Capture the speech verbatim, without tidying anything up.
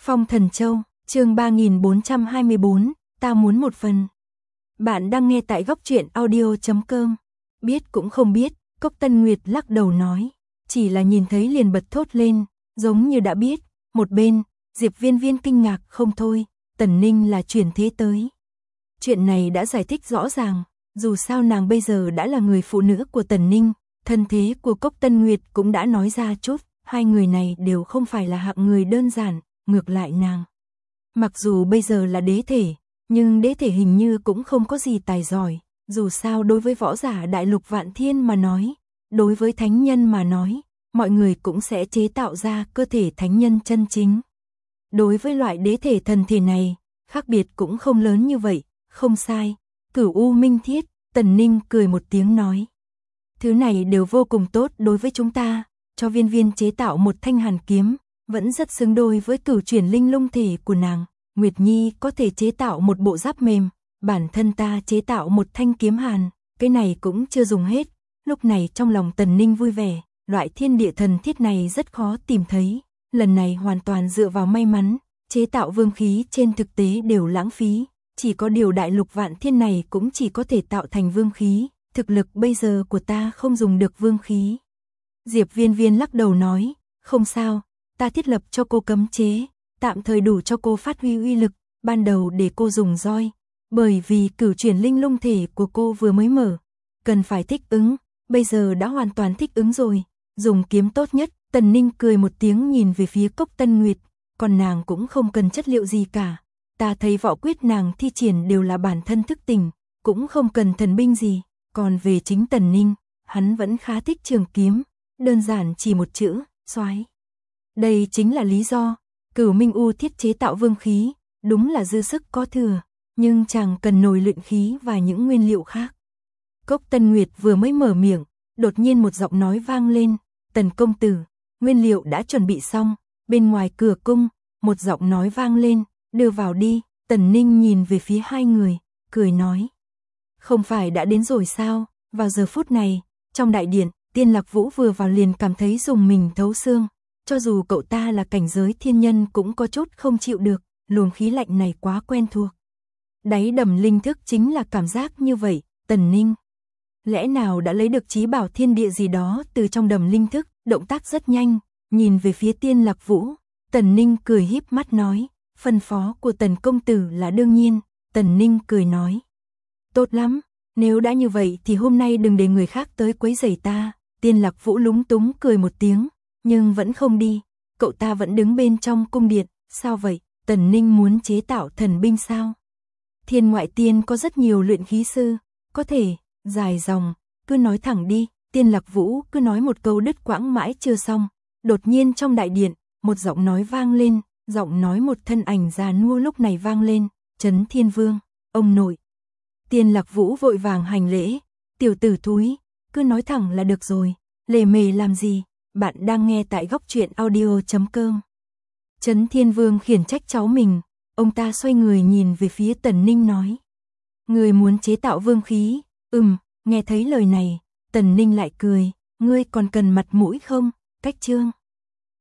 Phong Thần Châu, chương ba nghìn bốn trăm hai mươi bốn, ta muốn một phần. Bạn đang nghe tại góc truyện audio chấm com. Biết cũng không biết, Cốc Tân Nguyệt lắc đầu nói, chỉ là nhìn thấy liền bật thốt lên, giống như đã biết. Một bên, Diệp Viên Viên kinh ngạc không thôi, Tần Ninh là chuyển thế tới. Chuyện này đã giải thích rõ ràng, dù sao nàng bây giờ đã là người phụ nữ của Tần Ninh, thân thế của Cốc Tân Nguyệt cũng đã nói ra chút, hai người này đều không phải là hạng người đơn giản, ngược lại nàng. Mặc dù bây giờ là đế thể, nhưng đế thể hình như cũng không có gì tài giỏi, dù sao đối với võ giả đại lục vạn thiên mà nói, đối với thánh nhân mà nói, mọi người cũng sẽ chế tạo ra cơ thể thánh nhân chân chính. Đối với loại đế thể thần thể này, khác biệt cũng không lớn như vậy, không sai. Cửu U Minh Thiết, Tần Ninh cười một tiếng nói. Thứ này đều vô cùng tốt đối với chúng ta, cho Viên Viên chế tạo một thanh hàn kiếm, vẫn rất xứng đôi với cửu chuyển linh lung thể của nàng. Nguyệt Nhi có thể chế tạo một bộ giáp mềm, bản thân ta chế tạo một thanh kiếm hàn, cái này cũng chưa dùng hết. Lúc này trong lòng Tần Ninh vui vẻ, loại thiên địa thần thiết này rất khó tìm thấy, lần này hoàn toàn dựa vào may mắn, chế tạo vương khí trên thực tế đều lãng phí, chỉ có điều đại lục vạn thiên này cũng chỉ có thể tạo thành vương khí, thực lực bây giờ của ta không dùng được vương khí. Diệp Viên Viên lắc đầu nói, không sao, ta thiết lập cho cô cấm chế, tạm thời đủ cho cô phát huy uy lực, ban đầu để cô dùng roi, bởi vì cửu chuyển linh lung thể của cô vừa mới mở, cần phải thích ứng, bây giờ đã hoàn toàn thích ứng rồi, dùng kiếm tốt nhất. Tần Ninh cười một tiếng nhìn về phía Cốc Tân Nguyệt, còn nàng cũng không cần chất liệu gì cả, ta thấy võ quyết nàng thi triển đều là bản thân thức tỉnh, cũng không cần thần binh gì, còn về chính Tần Ninh, hắn vẫn khá thích trường kiếm, đơn giản chỉ một chữ, soái. Đây chính là lý do, Cửu Minh U thiết chế tạo vương khí, đúng là dư sức có thừa, nhưng chàng cần nồi luyện khí và những nguyên liệu khác. Cốc Tân Nguyệt vừa mới mở miệng, đột nhiên một giọng nói vang lên, Tần công tử, nguyên liệu đã chuẩn bị xong, bên ngoài cửa cung, một giọng nói vang lên, đưa vào đi. Tần Ninh nhìn về phía hai người, cười nói, không phải đã đến rồi sao? Vào giờ phút này, trong đại điện, Tiên Lạc Vũ vừa vào liền cảm thấy dùng mình thấu xương, cho dù cậu ta là cảnh giới thiên nhân cũng có chút không chịu được, luồng khí lạnh này quá quen thuộc. Đáy đầm linh thức chính là cảm giác như vậy. Tần Ninh lẽ nào đã lấy được chí bảo thiên địa gì đó từ trong đầm linh thức, động tác rất nhanh, nhìn về phía Tiên Lạc Vũ, Tần Ninh cười híp mắt nói, phân phó của Tần công tử là đương nhiên. Tần Ninh cười nói, tốt lắm, nếu đã như vậy thì hôm nay đừng để người khác tới quấy rầy ta. Tiên Lạc Vũ lúng túng cười một tiếng, nhưng vẫn không đi, cậu ta vẫn đứng bên trong cung điện. Sao vậy? Tần Ninh muốn chế tạo thần binh sao? Thiên ngoại tiên có rất nhiều luyện khí sư, có thể, dài dòng, cứ nói thẳng đi. Tiên Lạc Vũ cứ nói một câu đứt quãng mãi chưa xong, đột nhiên trong đại điện, một giọng nói vang lên, giọng nói một thân ảnh già nua lúc này vang lên, Trấn Thiên Vương, ông nội. Tiên Lạc Vũ vội vàng hành lễ, tiểu tử thúi, cứ nói thẳng là được rồi, lề mề làm gì? Bạn đang nghe tại góc truyện audio chấm com. Trấn Thiên Vương khiển trách cháu mình, ông ta xoay người nhìn về phía Tần Ninh nói, người muốn chế tạo vương khí? Ừm. Nghe thấy lời này, Tần Ninh lại cười, ngươi còn cần mặt mũi không? Cách chương